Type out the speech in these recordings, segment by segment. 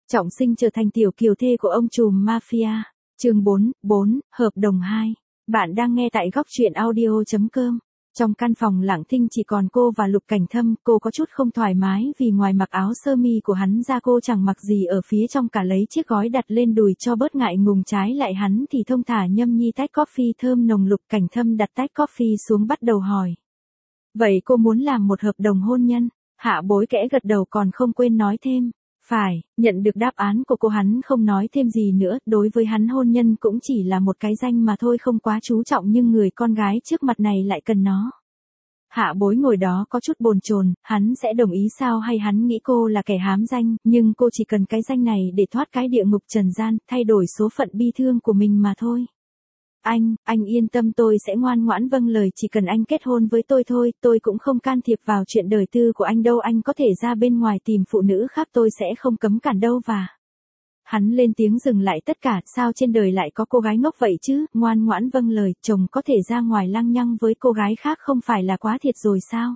Trọng Sinh trở thành tiểu kiều thê của ông trùm mafia. Chương 4, hợp đồng 2. Bạn đang nghe tại góc truyện audio.com. Trong căn phòng lặng thinh chỉ còn cô và Lục Cảnh Thâm, cô có chút không thoải mái vì ngoài mặc áo sơ mi của hắn ra cô chẳng mặc gì ở phía trong cả, lấy chiếc gói đặt lên đùi cho bớt ngại ngùng, trái lại hắn thì thong thả nhâm nhi tách coffee thơm nồng. Lục Cảnh Thâm đặt tách coffee xuống bắt đầu hỏi. Vậy cô muốn làm một hợp đồng hôn nhân? Hạ Bối kẽ gật đầu còn không quên nói thêm. Phải, nhận được đáp án của cô hắn không nói thêm gì nữa, đối với hắn hôn nhân cũng chỉ là một cái danh mà thôi, không quá chú trọng, nhưng người con gái trước mặt này lại cần nó. Hạ Bối ngồi đó có chút bồn chồn, hắn sẽ đồng ý sao, hay hắn nghĩ cô là kẻ hám danh, nhưng cô chỉ cần cái danh này để thoát cái địa ngục trần gian, thay đổi số phận bi thương của mình mà thôi. Anh yên tâm, tôi sẽ ngoan ngoãn vâng lời, chỉ cần anh kết hôn với tôi thôi, tôi cũng không can thiệp vào chuyện đời tư của anh đâu, anh có thể ra bên ngoài tìm phụ nữ khác, tôi sẽ không cấm cản đâu. Và hắn lên tiếng dừng lại tất cả, sao trên đời lại có cô gái ngốc vậy chứ, ngoan ngoãn vâng lời, chồng có thể ra ngoài lăng nhăng với cô gái khác không phải là quá thiệt rồi sao?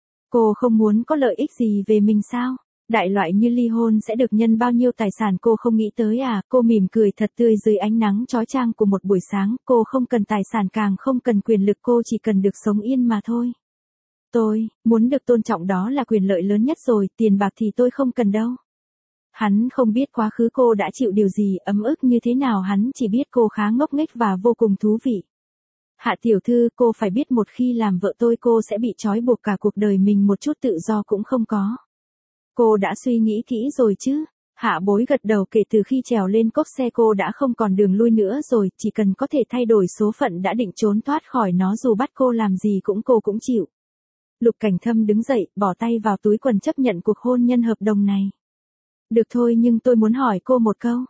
Cô không muốn có lợi ích gì về mình sao? Đại loại như ly hôn sẽ được nhân bao nhiêu tài sản cô không nghĩ tới à? Cô mỉm cười thật tươi dưới ánh nắng chói chang của một buổi sáng, cô không cần tài sản càng không cần quyền lực, cô chỉ cần được sống yên mà thôi. Tôi muốn được tôn trọng, đó là quyền lợi lớn nhất rồi, tiền bạc thì tôi không cần đâu. Hắn không biết quá khứ cô đã chịu điều gì, ấm ức như thế nào, hắn chỉ biết cô khá ngốc nghếch và vô cùng thú vị. Hạ tiểu thư, cô phải biết một khi làm vợ tôi cô sẽ bị trói buộc cả cuộc đời mình, một chút tự do cũng không có. Cô đã suy nghĩ kỹ rồi chứ? Hạ Bối gật đầu, kể từ khi trèo lên cốp xe cô đã không còn đường lui nữa rồi, chỉ cần có thể thay đổi số phận đã định trốn thoát khỏi nó, dù bắt cô làm gì cô cũng chịu. Lục Cảnh Thâm đứng dậy, bỏ tay vào túi quần chấp nhận cuộc hôn nhân hợp đồng này. Được thôi, nhưng tôi muốn hỏi cô một câu.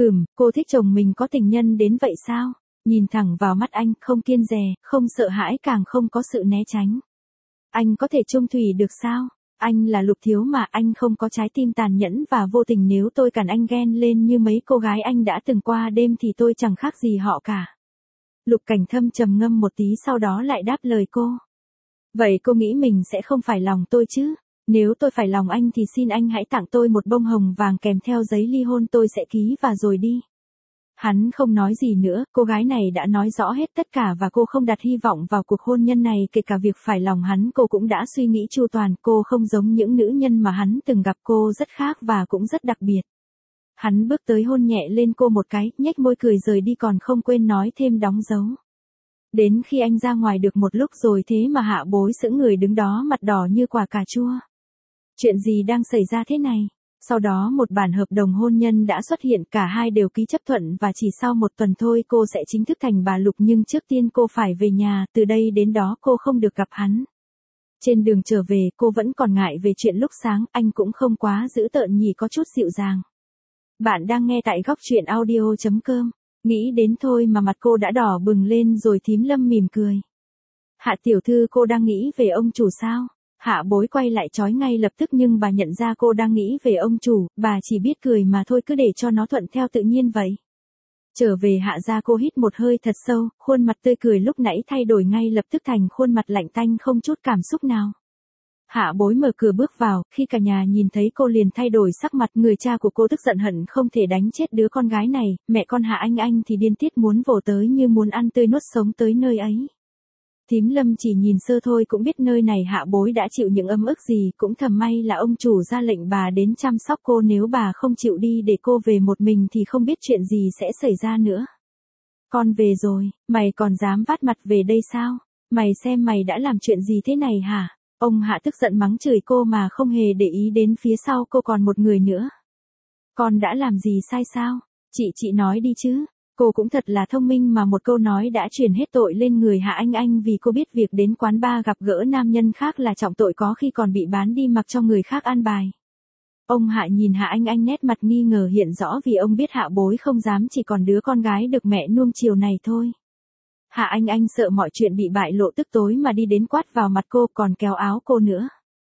Cô thích chồng mình có tình nhân đến vậy sao? Nhìn thẳng vào mắt anh, không kiêng dè, không sợ hãi, càng không có sự né tránh. Anh có thể chung thủy được sao? Anh là Lục Thiếu mà, anh không có trái tim tàn nhẫn và vô tình, nếu tôi cản anh ghen lên như mấy cô gái anh đã từng qua đêm thì tôi chẳng khác gì họ cả. Lục Cảnh Thâm trầm ngâm một tí sau đó lại đáp lời cô. Vậy cô nghĩ mình sẽ không phải lòng tôi chứ? Nếu tôi phải lòng anh thì xin anh hãy tặng tôi một bông hồng vàng kèm theo giấy ly hôn, tôi sẽ ký và rồi đi. Hắn không nói gì nữa, cô gái này đã nói rõ hết tất cả và cô không đặt hy vọng vào cuộc hôn nhân này, kể cả việc phải lòng hắn cô cũng đã suy nghĩ chu toàn, cô không giống những nữ nhân mà hắn từng gặp, cô rất khác và cũng rất đặc biệt. Hắn bước tới hôn nhẹ lên cô một cái, nhếch môi cười rời đi còn không quên nói thêm đóng dấu. Đến khi anh ra ngoài được một lúc rồi thế mà Hạ Bối sững người đứng đó mặt đỏ như quả cà chua. Chuyện gì đang xảy ra thế này? Sau đó một bản hợp đồng hôn nhân đã xuất hiện, cả hai đều ký chấp thuận và chỉ sau một tuần thôi cô sẽ chính thức thành bà Lục, nhưng trước tiên cô phải về nhà, từ đây đến đó cô không được gặp hắn. Trên đường trở về cô vẫn còn ngại về chuyện lúc sáng, anh cũng không quá dữ tợn nhỉ, có chút dịu dàng. Bạn đang nghe tại góc truyện audio.com. Nghĩ đến thôi mà mặt cô đã đỏ bừng lên rồi. Thím Lâm mỉm cười. Hạ tiểu thư, cô đang nghĩ về ông chủ sao? Hạ Bối quay lại chói ngay lập tức, nhưng bà nhận ra cô đang nghĩ về ông chủ, bà chỉ biết cười mà thôi, cứ để cho nó thuận theo tự nhiên vậy. Trở về Hạ gia cô hít một hơi thật sâu, khuôn mặt tươi cười lúc nãy thay đổi ngay lập tức thành khuôn mặt lạnh tanh không chút cảm xúc nào. Hạ Bối mở cửa bước vào, khi cả nhà nhìn thấy cô liền thay đổi sắc mặt, người cha của cô tức giận hận không thể đánh chết đứa con gái này, mẹ con Hạ Anh thì điên tiết muốn vồ tới như muốn ăn tươi nuốt sống tới nơi ấy. Thím Lâm chỉ nhìn sơ thôi cũng biết nơi này Hạ Bối đã chịu những ấm ức gì, cũng thầm may là ông chủ ra lệnh bà đến chăm sóc cô, nếu bà không chịu đi để cô về một mình thì không biết chuyện gì sẽ xảy ra nữa. Con về rồi, mày còn dám vắt mặt về đây sao? Mày xem mày đã làm chuyện gì thế này hả? Ông Hạ tức giận mắng chửi cô mà không hề để ý đến phía sau cô còn một người nữa. Con đã làm gì sai sao? Chị nói đi chứ. Cô cũng thật là thông minh mà một câu nói đã truyền hết tội lên người Hạ Anh vì cô biết việc đến quán bar gặp gỡ nam nhân khác là trọng tội, có khi còn bị bán đi mặc cho người khác an bài. Ông Hạ nhìn Hạ Anh nét mặt nghi ngờ hiện rõ vì ông biết Hạ Bối không dám chỉ còn đứa con gái được mẹ nuông chiều này thôi. Hạ Anh sợ mọi chuyện bị bại lộ, tức tối mà đi đến quát vào mặt cô còn kéo áo cô nữa.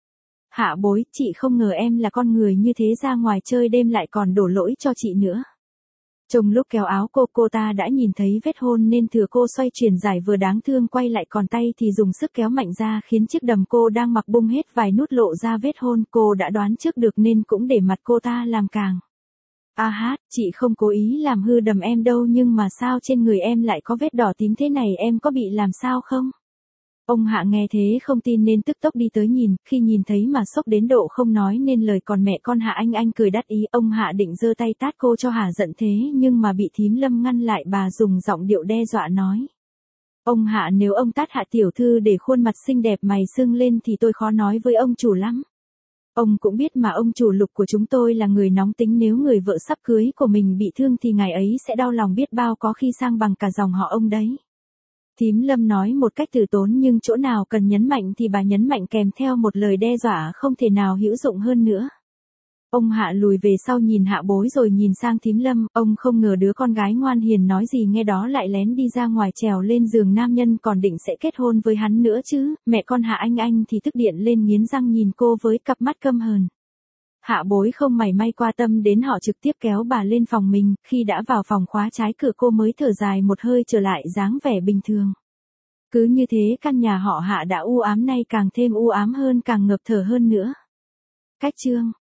Hạ Bối, chị không ngờ em là con người như thế, ra ngoài chơi đêm lại còn đổ lỗi cho chị nữa. Trong lúc kéo áo cô ta đã nhìn thấy vết hôn nên thừa cô xoay chuyển giải vừa đáng thương quay lại, còn tay thì dùng sức kéo mạnh ra khiến chiếc đầm cô đang mặc bung hết vài nút lộ ra vết hôn. Cô đã đoán trước được nên cũng để mặt cô ta làm càng. A hát, chị không cố ý làm hư đầm em đâu nhưng mà sao trên người em lại có vết đỏ tím thế này, em có bị làm sao không? Ông Hạ nghe thế không tin nên tức tốc đi tới nhìn, khi nhìn thấy mà sốc đến độ không nói nên lời, còn mẹ con Hạ Anh cười đắc ý. Ông Hạ định giơ tay tát cô cho hả giận thế nhưng mà bị thím Lâm ngăn lại, bà dùng giọng điệu đe dọa nói. Ông Hạ, nếu ông tát Hạ tiểu thư để khuôn mặt xinh đẹp mày sưng lên thì tôi khó nói với ông chủ lắm. Ông cũng biết mà ông chủ Lục của chúng tôi là người nóng tính, nếu người vợ sắp cưới của mình bị thương thì ngài ấy sẽ đau lòng biết bao, có khi sang bằng cả dòng họ ông đấy. Thím Lâm nói một cách từ tốn nhưng chỗ nào cần nhấn mạnh thì bà nhấn mạnh kèm theo một lời đe dọa không thể nào hữu dụng hơn nữa. Ông Hạ lùi về sau nhìn Hạ Bối rồi nhìn sang thím Lâm, ông không ngờ đứa con gái ngoan hiền nói gì nghe đó lại lén đi ra ngoài trèo lên giường nam nhân, còn định sẽ kết hôn với hắn nữa chứ. Mẹ con Hạ Anh thì tức điện lên nghiến răng nhìn cô với cặp mắt căm hờn. Hạ Bối không mảy may qua tâm đến họ, trực tiếp kéo bà lên phòng mình, khi đã vào phòng khóa trái cửa cô mới thở dài một hơi trở lại dáng vẻ bình thường. Cứ như thế căn nhà họ Hạ đã u ám nay càng thêm u ám hơn, càng ngập thở hơn nữa. Cách chương